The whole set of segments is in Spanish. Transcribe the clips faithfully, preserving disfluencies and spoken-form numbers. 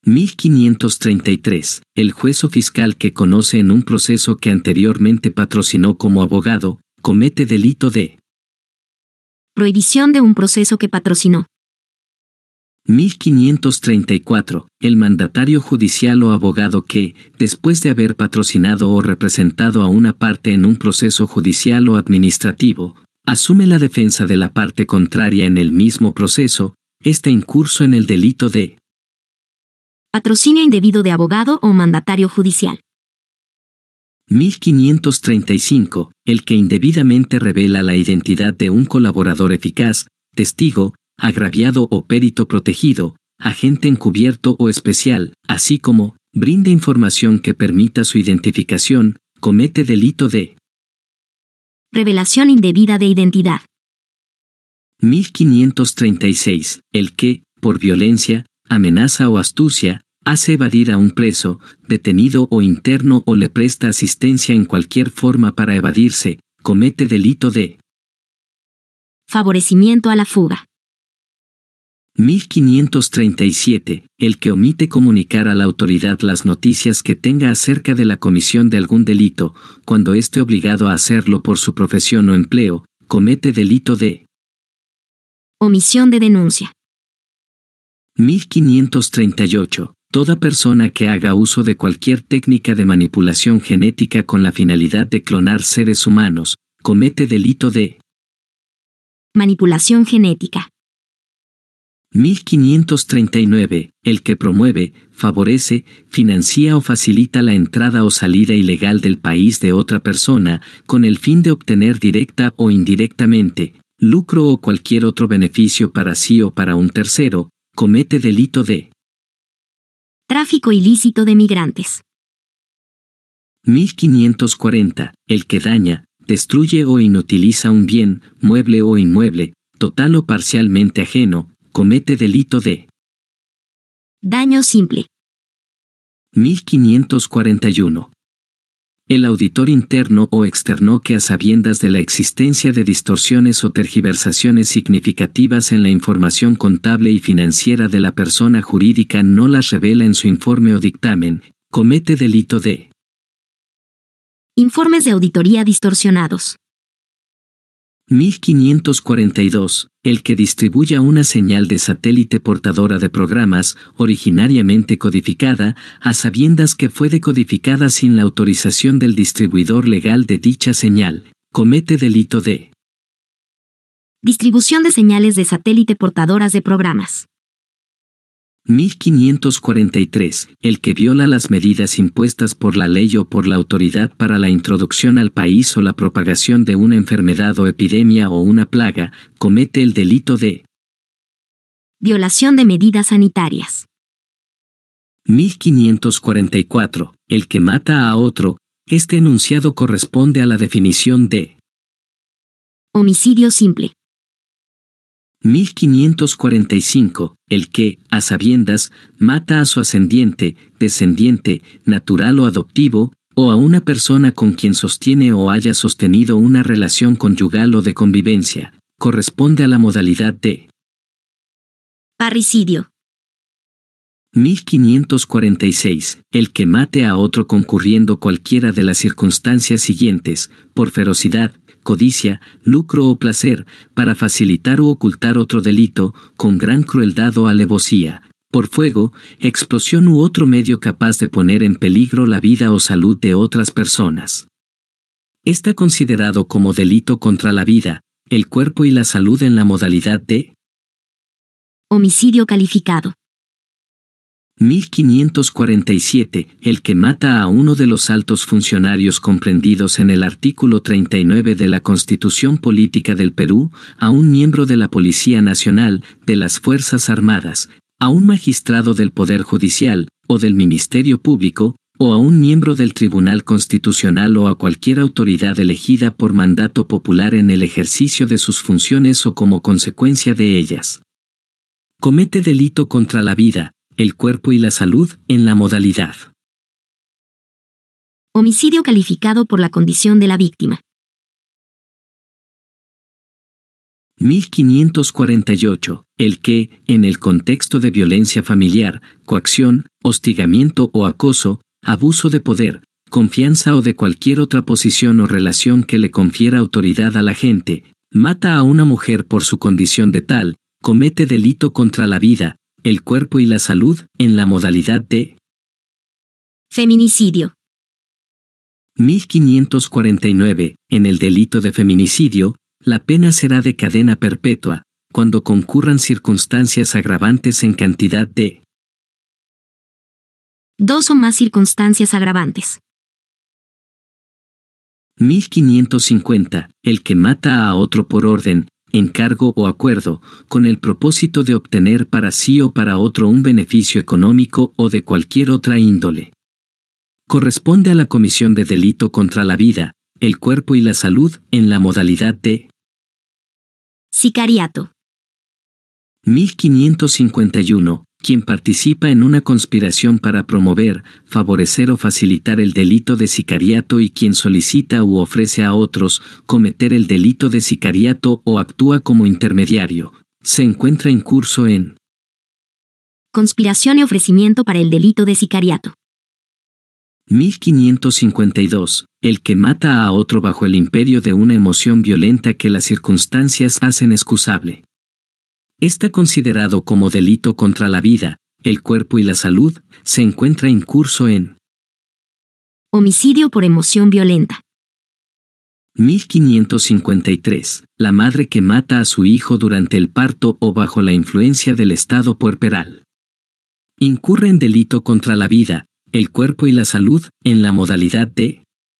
mil quinientos treinta y tres. El juez o fiscal que conoce en un proceso que anteriormente patrocinó como abogado, comete delito de prohibición de un proceso que patrocinó. mil quinientos treinta y cuatro. El mandatario judicial o abogado que, después de haber patrocinado o representado a una parte en un proceso judicial o administrativo, asume la defensa de la parte contraria en el mismo proceso, está incurso en el delito de patrocinio indebido de abogado o mandatario judicial. mil quinientos treinta y cinco. El que indebidamente revela la identidad de un colaborador eficaz, testigo, agraviado o perito protegido, agente encubierto o especial, así como brinda información que permita su identificación, comete delito de revelación indebida de identidad. mil quinientos treinta y seis. El que, por violencia, amenaza o astucia, hace evadir a un preso, detenido o interno o le presta asistencia en cualquier forma para evadirse, comete delito de favorecimiento a la fuga. mil quinientos treinta y siete. El que omite comunicar a la autoridad las noticias que tenga acerca de la comisión de algún delito, cuando esté obligado a hacerlo por su profesión o empleo, comete delito de omisión de denuncia. mil quinientos treinta y ocho. Toda persona que haga uso de cualquier técnica de manipulación genética con la finalidad de clonar seres humanos, comete delito de manipulación genética. mil quinientos treinta y nueve. El que promueve, favorece, financia o facilita la entrada o salida ilegal del país de otra persona, con el fin de obtener directa o indirectamente, lucro o cualquier otro beneficio para sí o para un tercero, comete delito de tráfico ilícito de migrantes. mil quinientos cuarenta. El que daña, destruye o inutiliza un bien, mueble o inmueble, total o parcialmente ajeno, comete delito de daño simple. mil quinientos cuarenta y uno. El auditor interno o externo que a sabiendas de la existencia de distorsiones o tergiversaciones significativas en la información contable y financiera de la persona jurídica no las revela en su informe o dictamen, comete delito de informes de auditoría distorsionados. mil quinientos cuarenta y dos. El que distribuya una señal de satélite portadora de programas, originariamente codificada, a sabiendas que fue decodificada sin la autorización del distribuidor legal de dicha señal, comete delito de distribución de señales de satélite portadoras de programas. mil quinientos cuarenta y tres. El que viola las medidas impuestas por la ley o por la autoridad para la introducción al país o la propagación de una enfermedad o epidemia o una plaga, comete el delito de violación de medidas sanitarias. mil quinientos cuarenta y cuatro. El que mata a otro, este enunciado corresponde a la definición de homicidio simple. mil quinientos cuarenta y cinco. El que, a sabiendas, mata a su ascendiente, descendiente, natural o adoptivo, o a una persona con quien sostiene o haya sostenido una relación conyugal o de convivencia, corresponde a la modalidad de parricidio. mil quinientos cuarenta y seis. El que mate a otro concurriendo cualquiera de las circunstancias siguientes, por ferocidad, codicia, lucro o placer, para facilitar o ocultar otro delito, con gran crueldad o alevosía, por fuego, explosión u otro medio capaz de poner en peligro la vida o salud de otras personas. Está considerado como delito contra la vida, el cuerpo y la salud en la modalidad de homicidio calificado. mil quinientos cuarenta y siete. El que mata a uno de los altos funcionarios comprendidos en el artículo treinta y nueve de la Constitución Política del Perú, a un miembro de la Policía Nacional, de las Fuerzas Armadas, a un magistrado del Poder Judicial, o del Ministerio Público, o a un miembro del Tribunal Constitucional o a cualquier autoridad elegida por mandato popular en el ejercicio de sus funciones o como consecuencia de ellas. Comete delito contra la vida, el cuerpo y la salud, en la modalidad homicidio calificado por la condición de la víctima. mil quinientos cuarenta y ocho. El que, en el contexto de violencia familiar, coacción, hostigamiento o acoso, abuso de poder, confianza o de cualquier otra posición o relación que le confiera autoridad a la gente, mata a una mujer por su condición de tal, comete delito contra la vida, el cuerpo y la salud, en la modalidad de feminicidio. mil quinientos cuarenta y nueve. En el delito de feminicidio, la pena será de cadena perpetua, cuando concurran circunstancias agravantes en cantidad de dos o más circunstancias agravantes. mil quinientos cincuenta. El que mata a otro por orden, encargo o acuerdo, con el propósito de obtener para sí o para otro un beneficio económico o de cualquier otra índole. Corresponde a la comisión de delito contra la vida, el cuerpo y la salud, en la modalidad de sicariato. mil quinientos cincuenta y uno. Quien participa en una conspiración para promover, favorecer o facilitar el delito de sicariato y quien solicita u ofrece a otros cometer el delito de sicariato o actúa como intermediario, se encuentra incurso en conspiración y ofrecimiento para el delito de sicariato. mil quinientos cincuenta y dos. El que mata a otro bajo el imperio de una emoción violenta que las circunstancias hacen excusable. Está considerado como delito contra la vida, el cuerpo y la salud, se encuentra incurso en homicidio por emoción violenta. mil quinientos cincuenta y tres. La madre que mata a su hijo durante el parto o bajo la influencia del estado puerperal. Incurre en delito contra la vida, el cuerpo y la salud, en la modalidad de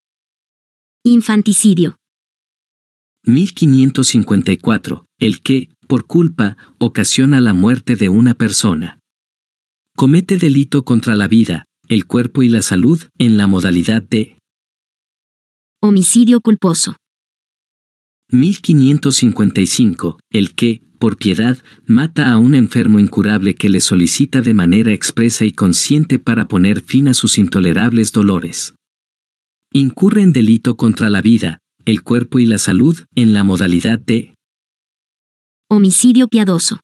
infanticidio. mil quinientos cincuenta y cuatro. El que, por culpa, ocasiona la muerte de una persona. Comete delito contra la vida, el cuerpo y la salud, en la modalidad de homicidio culposo. mil quinientos cincuenta y cinco. El que, por piedad, mata a un enfermo incurable que le solicita de manera expresa y consciente para poner fin a sus intolerables dolores. Incurre en delito contra la vida, el cuerpo y la salud, en la modalidad de homicidio piadoso.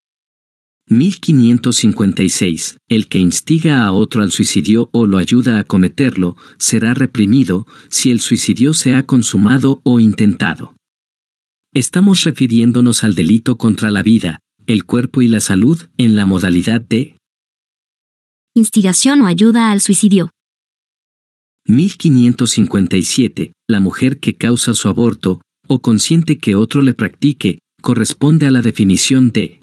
mil quinientos cincuenta y seis. El que instiga a otro al suicidio o lo ayuda a cometerlo, será reprimido, si el suicidio se ha consumado o intentado. Estamos refiriéndonos al delito contra la vida, el cuerpo y la salud, en la modalidad de instigación o ayuda al suicidio. mil quinientos cincuenta y siete. La mujer que causa su aborto, o consiente que otro le practique, corresponde a la definición de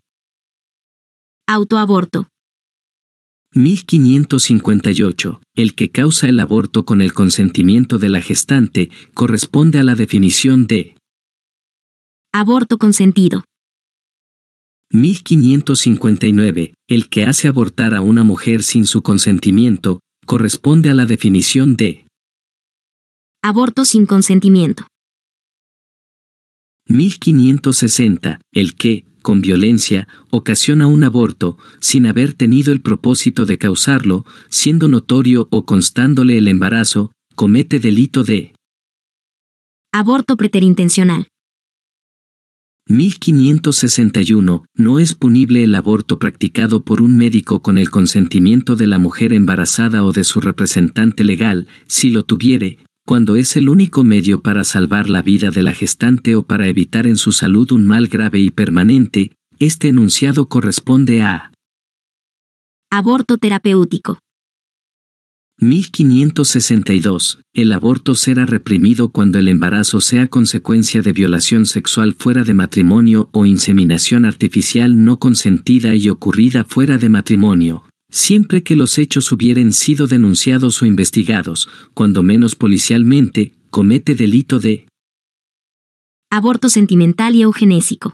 autoaborto. mil quinientos cincuenta y ocho. El que causa el aborto con el consentimiento de la gestante, corresponde a la definición de aborto consentido. mil quinientos cincuenta y nueve. El que hace abortar a una mujer sin su consentimiento, corresponde a la definición de aborto sin consentimiento. mil quinientos sesenta. El que, con violencia, ocasiona un aborto, sin haber tenido el propósito de causarlo, siendo notorio o constándole el embarazo, comete delito de aborto preterintencional. mil quinientos sesenta y uno. No es punible el aborto practicado por un médico con el consentimiento de la mujer embarazada o de su representante legal, si lo tuviere, cuando es el único medio para salvar la vida de la gestante o para evitar en su salud un mal grave y permanente. Este enunciado corresponde a aborto terapéutico. mil quinientos sesenta y dos. El aborto será reprimido cuando el embarazo sea consecuencia de violación sexual fuera de matrimonio o inseminación artificial no consentida y ocurrida fuera de matrimonio, siempre que los hechos hubieren sido denunciados o investigados, cuando menos policialmente, comete delito de aborto sentimental y eugenésico.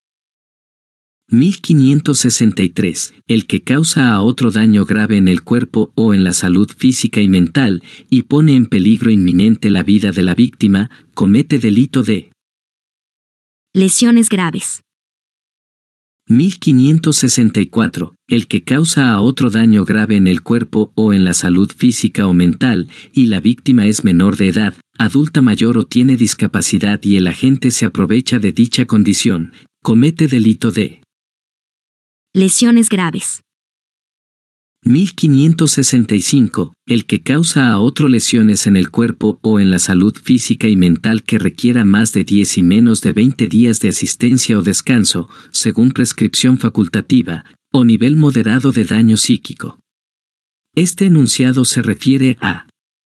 mil quinientos sesenta y tres. El que causa a otro daño grave en el cuerpo o en la salud física y mental, y pone en peligro inminente la vida de la víctima, comete delito de lesiones graves. mil quinientos sesenta y cuatro. El que causa a otro daño grave en el cuerpo o en la salud física o mental, y la víctima es menor de edad, adulta mayor o tiene discapacidad y el agente se aprovecha de dicha condición, comete delito de lesiones graves. mil quinientos sesenta y cinco. El que causa a otro lesiones en el cuerpo o en la salud física y mental que requiera más de diez y menos de veinte días de asistencia o descanso, según prescripción facultativa, o nivel moderado de daño psíquico. Este enunciado se refiere a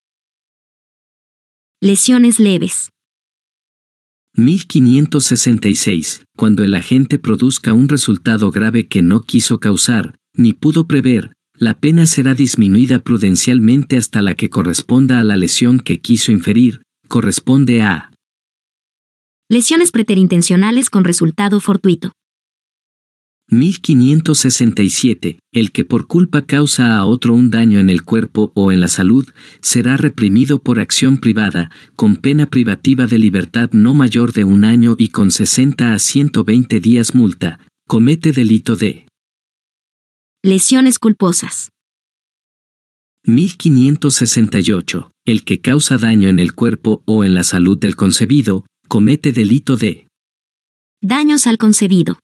lesiones leves. mil quinientos sesenta y seis. Cuando el agente produzca un resultado grave que no quiso causar, ni pudo prever, la pena será disminuida prudencialmente hasta la que corresponda a la lesión que quiso inferir, corresponde a lesiones preterintencionales con resultado fortuito. mil quinientos sesenta y siete. El que por culpa causa a otro un daño en el cuerpo o en la salud, será reprimido por acción privada, con pena privativa de libertad no mayor de un año y con sesenta a ciento veinte días multa, comete delito de lesiones culposas. mil quinientos sesenta y ocho. El que causa daño en el cuerpo o en la salud del concebido, comete delito de daños al concebido.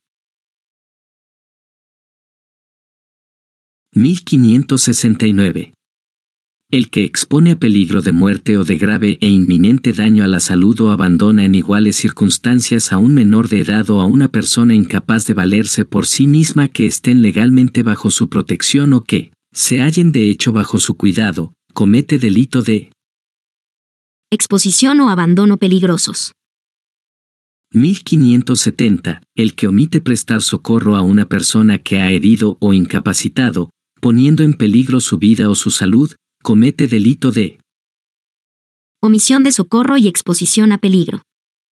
mil quinientos sesenta y nueve. El que expone a peligro de muerte o de grave e inminente daño a la salud o abandona en iguales circunstancias a un menor de edad o a una persona incapaz de valerse por sí misma que estén legalmente bajo su protección o que se hallen de hecho bajo su cuidado, comete delito de exposición o abandono peligrosos. mil quinientos setenta. El que omite prestar socorro a una persona que ha herido o incapacitado, poniendo en peligro su vida o su salud, comete delito de omisión de socorro y exposición a peligro.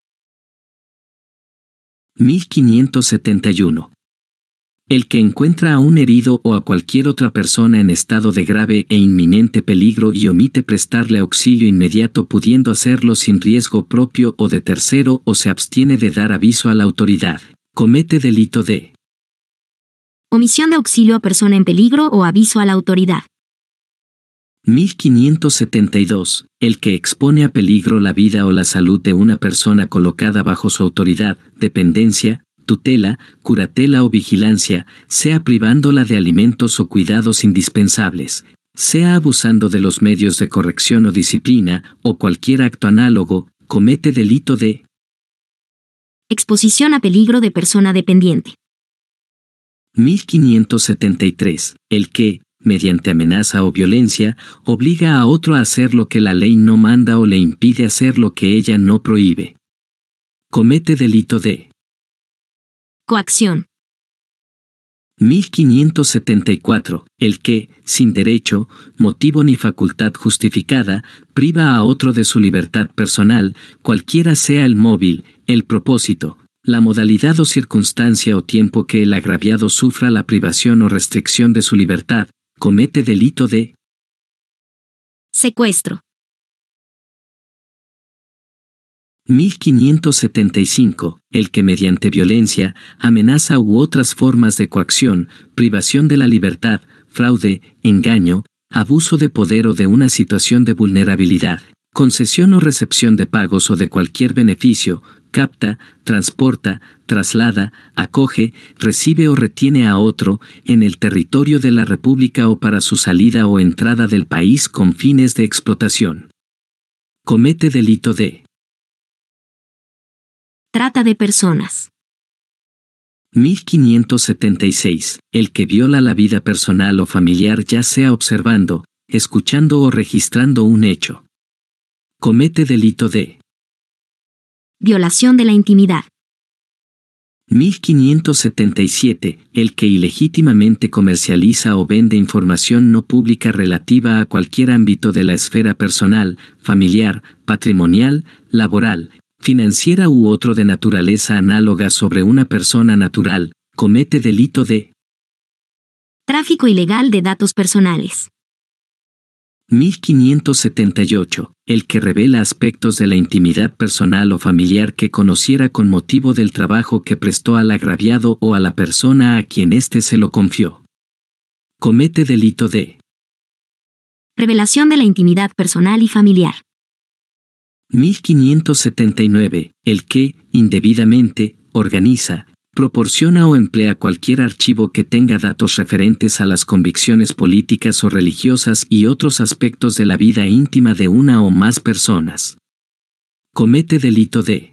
mil quinientos setenta y uno. El que encuentra a un herido o a cualquier otra persona en estado de grave e inminente peligro y omite prestarle auxilio inmediato pudiendo hacerlo sin riesgo propio o de tercero o se abstiene de dar aviso a la autoridad, comete delito de omisión de auxilio a persona en peligro o aviso a la autoridad. mil quinientos setenta y dos. El que expone a peligro la vida o la salud de una persona colocada bajo su autoridad, dependencia, tutela, curatela o vigilancia, sea privándola de alimentos o cuidados indispensables, sea abusando de los medios de corrección o disciplina, o cualquier acto análogo, comete delito de exposición a peligro de persona dependiente. mil quinientos setenta y tres. El que, mediante amenaza o violencia, obliga a otro a hacer lo que la ley no manda o le impide hacer lo que ella no prohíbe, comete delito de coacción. mil quinientos setenta y cuatro. El que, sin derecho, motivo ni facultad justificada, priva a otro de su libertad personal, cualquiera sea el móvil, el propósito, la modalidad o circunstancia o tiempo que el agraviado sufra la privación o restricción de su libertad, comete delito de secuestro. mil quinientos setenta y cinco. El que mediante violencia, amenaza u otras formas de coacción, privación de la libertad, fraude, engaño, abuso de poder o de una situación de vulnerabilidad, concesión o recepción de pagos o de cualquier beneficio, capta, transporta, traslada, acoge, recibe o retiene a otro, en el territorio de la República o para su salida o entrada del país con fines de explotación, comete delito de trata de personas. mil quinientos setenta y seis. El que viola la vida personal o familiar ya sea observando, escuchando o registrando un hecho, comete delito de violación de la intimidad. mil quinientos setenta y siete. El que ilegítimamente comercializa o vende información no pública relativa a cualquier ámbito de la esfera personal, familiar, patrimonial, laboral, financiera u otro de naturaleza análoga sobre una persona natural, comete delito de tráfico ilegal de datos personales. mil quinientos setenta y ocho. El que revela aspectos de la intimidad personal o familiar que conociera con motivo del trabajo que prestó al agraviado o a la persona a quien éste se lo confió, comete delito de revelación de la intimidad personal y familiar. mil quinientos setenta y nueve. El que, indebidamente, organiza, proporciona o emplea cualquier archivo que tenga datos referentes a las convicciones políticas o religiosas y otros aspectos de la vida íntima de una o más personas. Comete delito de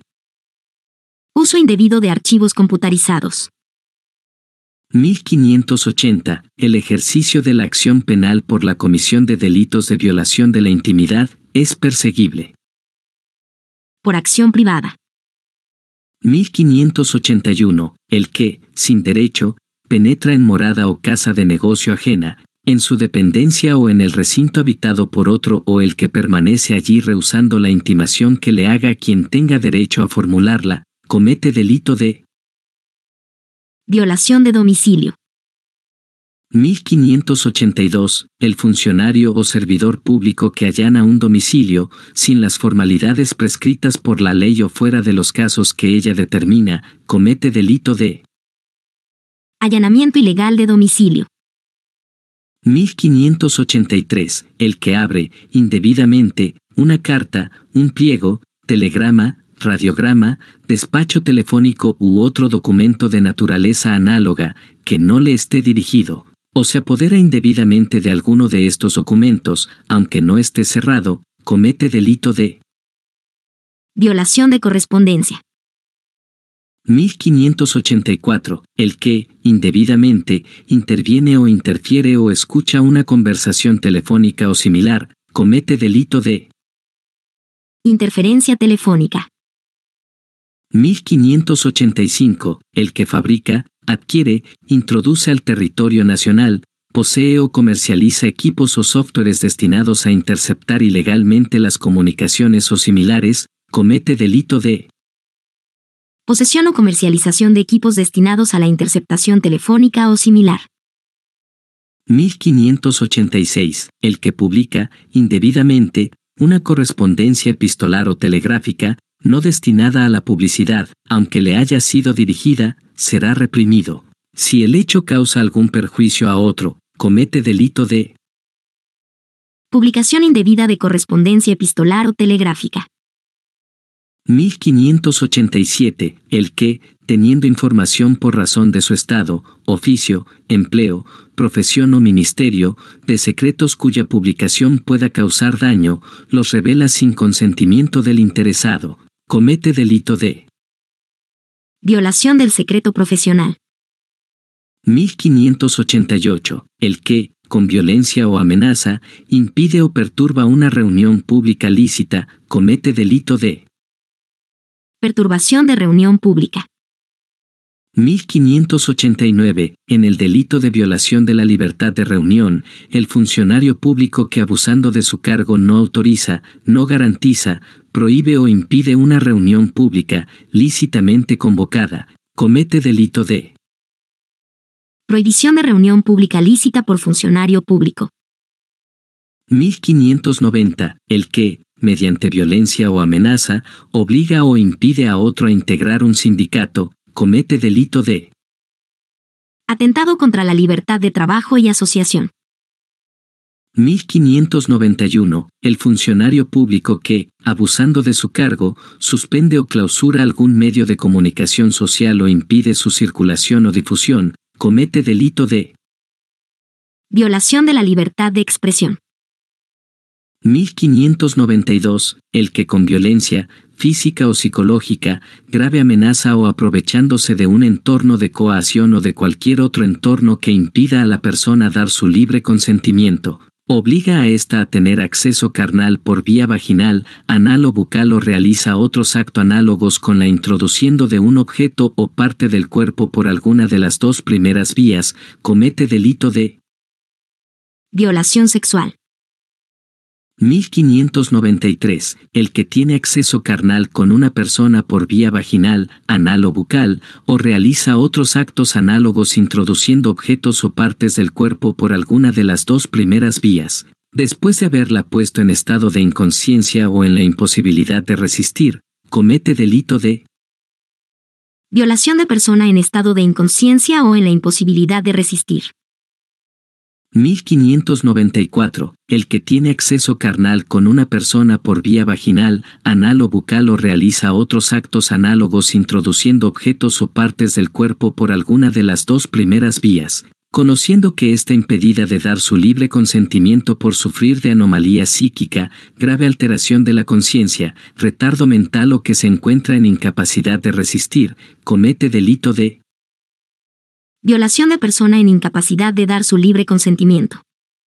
uso indebido de archivos computarizados. mil quinientos ochenta. El ejercicio de la acción penal por la comisión de delitos de violación de la intimidad es perseguible. Por acción privada. mil quinientos ochenta y uno. El que, sin derecho, penetra en morada o casa de negocio ajena, en su dependencia o en el recinto habitado por otro o el que permanece allí rehusando la intimación que le haga quien tenga derecho a formularla, comete delito de violación de domicilio. mil quinientos ochenta y dos. El funcionario o servidor público que allana un domicilio, sin las formalidades prescritas por la ley o fuera de los casos que ella determina, comete delito de allanamiento ilegal de domicilio. mil quinientos ochenta y tres. El que abre, indebidamente, una carta, un pliego, telegrama, radiograma, despacho telefónico u otro documento de naturaleza análoga, que no le esté dirigido, o se apodera indebidamente de alguno de estos documentos, aunque no esté cerrado, comete delito de violación de correspondencia. mil quinientos ochenta y cuatro. El que, indebidamente, interviene o interfiere o escucha una conversación telefónica o similar, comete delito de interferencia telefónica. mil quinientos ochenta y cinco. El que fabrica, adquiere, introduce al territorio nacional, posee o comercializa equipos o softwares destinados a interceptar ilegalmente las comunicaciones o similares, comete delito de posesión o comercialización de equipos destinados a la interceptación telefónica o similar. mil quinientos ochenta y seis. El que publica, indebidamente, una correspondencia epistolar o telegráfica, no destinada a la publicidad, aunque le haya sido dirigida, será reprimido. Si el hecho causa algún perjuicio a otro, comete delito de publicación indebida de correspondencia epistolar o telegráfica. mil quinientos ochenta y siete. El que, teniendo información por razón de su estado, oficio, empleo, profesión o ministerio, de secretos cuya publicación pueda causar daño, los revela sin consentimiento del interesado, comete delito de violación del secreto profesional. mil quinientos ochenta y ocho. El que, con violencia o amenaza, impide o perturba una reunión pública lícita, comete delito de perturbación de reunión pública. mil quinientos ochenta y nueve. En el delito de violación de la libertad de reunión, el funcionario público que abusando de su cargo no autoriza, no garantiza, prohíbe o impide una reunión pública, lícitamente convocada, comete delito de prohibición de reunión pública lícita por funcionario público. mil quinientos noventa. El que, mediante violencia o amenaza, obliga o impide a otro a integrar un sindicato, comete delito de atentado contra la libertad de trabajo y asociación. mil quinientos noventa y uno. El funcionario público que, abusando de su cargo, suspende o clausura algún medio de comunicación social o impide su circulación o difusión, comete delito de violación de la libertad de expresión. mil quinientos noventa y dos. El que con violencia, física o psicológica, grave amenaza o aprovechándose de un entorno de coacción o de cualquier otro entorno que impida a la persona dar su libre consentimiento, obliga a ésta a tener acceso carnal por vía vaginal, anal o bucal o realiza otros actos análogos con la introduciendo de un objeto o parte del cuerpo por alguna de las dos primeras vías, comete delito de violación sexual. mil quinientos noventa y tres. El que tiene acceso carnal con una persona por vía vaginal, anal o bucal, o realiza otros actos análogos introduciendo objetos o partes del cuerpo por alguna de las dos primeras vías, después de haberla puesto en estado de inconsciencia o en la imposibilidad de resistir, comete delito de violación de persona en estado de inconsciencia o en la imposibilidad de resistir. mil quinientos noventa y cuatro. El que tiene acceso carnal con una persona por vía vaginal, anal o bucal o realiza otros actos análogos introduciendo objetos o partes del cuerpo por alguna de las dos primeras vías, conociendo que está impedida de dar su libre consentimiento por sufrir de anomalía psíquica, grave alteración de la conciencia, retardo mental o que se encuentra en incapacidad de resistir, comete delito de violación de persona en incapacidad de dar su libre consentimiento.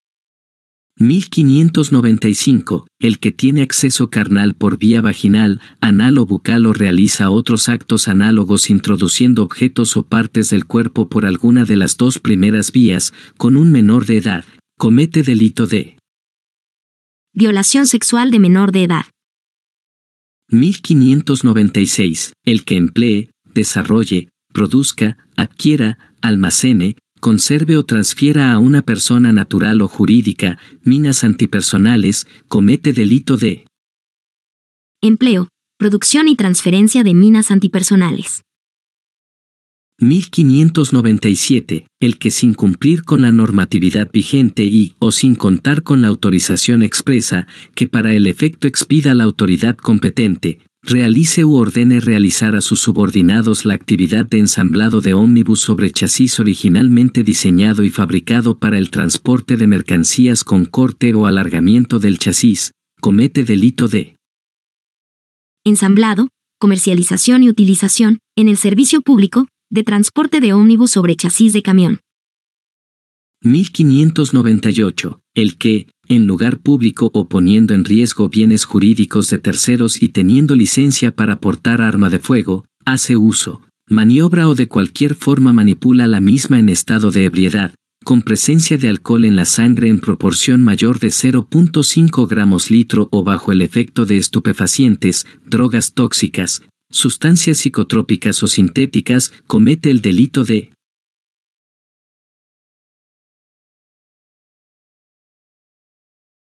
mil quinientos noventa y cinco. El que tiene acceso carnal por vía vaginal, anal o bucal o realiza otros actos análogos introduciendo objetos o partes del cuerpo por alguna de las dos primeras vías, con un menor de edad, comete delito de violación sexual de menor de edad. mil quinientos noventa y seis. El que emplee, desarrolle, produzca, adquiera, almacene, conserve o transfiera a una persona natural o jurídica minas antipersonales, comete delito de empleo, producción y transferencia de minas antipersonales. mil quinientos noventa y siete. El que sin cumplir con la normatividad vigente y, o sin contar con la autorización expresa, que para el efecto expida la autoridad competente, realice u ordene realizar a sus subordinados la actividad de ensamblado de ómnibus sobre chasis originalmente diseñado y fabricado para el transporte de mercancías con corte o alargamiento del chasis, comete delito de ensamblado, comercialización y utilización, en el servicio público, de transporte de ómnibus sobre chasis de camión. mil quinientos noventa y ocho. El que, en lugar público o poniendo en riesgo bienes jurídicos de terceros y teniendo licencia para portar arma de fuego, hace uso, maniobra o de cualquier forma manipula la misma en estado de ebriedad, con presencia de alcohol en la sangre en proporción mayor de cero punto cinco gramos litro o bajo el efecto de estupefacientes, drogas tóxicas, sustancias psicotrópicas o sintéticas, comete el delito de